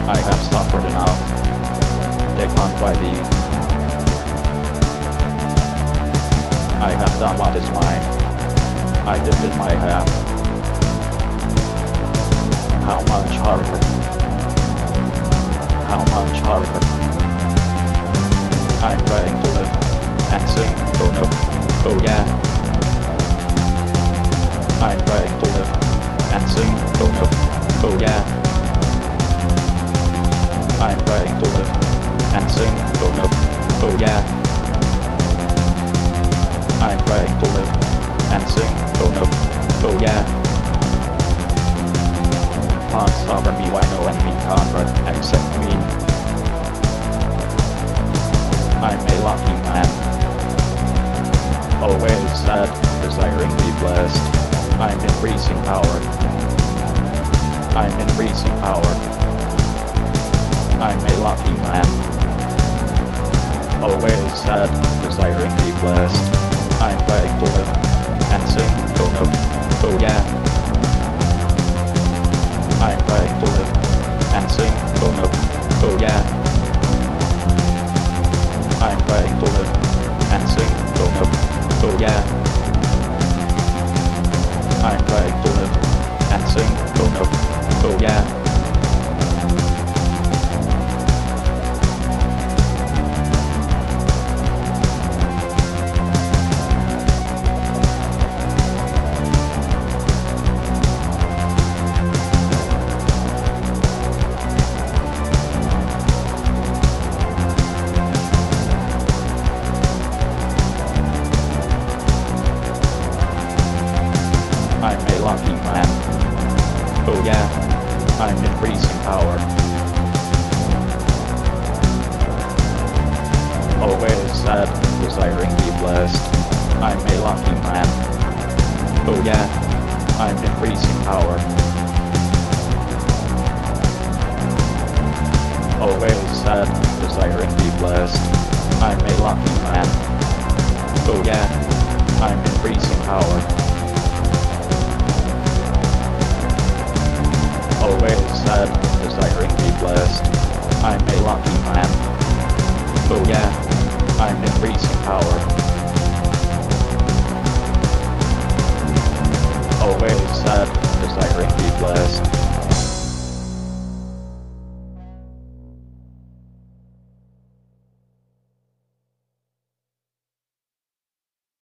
I have suffered enough. They can't buy thee. I have done what is mine. I did it my half. How much harder? How much harder? I'm trying to live and sing. Oh no. Oh yeah. I'm trying to live and sing. Oh no. Oh yeah. I'm trying to live and sing. Oh no. Oh yeah. I'm trying to live and sing. Oh no. Oh yeah. Can't stop me, why no enemy can't run except me. I'm a lucky man. Always sad, desiring to be blessed. I'm increasing power. I'm increasing power. I'm a lucky man. Always sad, desiring to be blessed. I'm trying to live and sing. Oh no. Oh yeah. I'm trying to live and sing. Oh no. Oh yeah. I'm trying to live and sing. Oh no. Oh yeah. I'm trying to live and sing. Oh no. Oh yeah. I'm a lucky man. Oh yeah, I'm increasing power. Always sad, desiring to be blessed. I'm a lucky man. Oh yeah, I'm increasing power. Always sad, desiring to be blessed. I'm a lucky man. Oh yeah, I'm increasing power. Always sad, desiring to be blessed. I'm a lucky man. Oh yeah, I'm increasing power. Always sad, desiring to be blessed.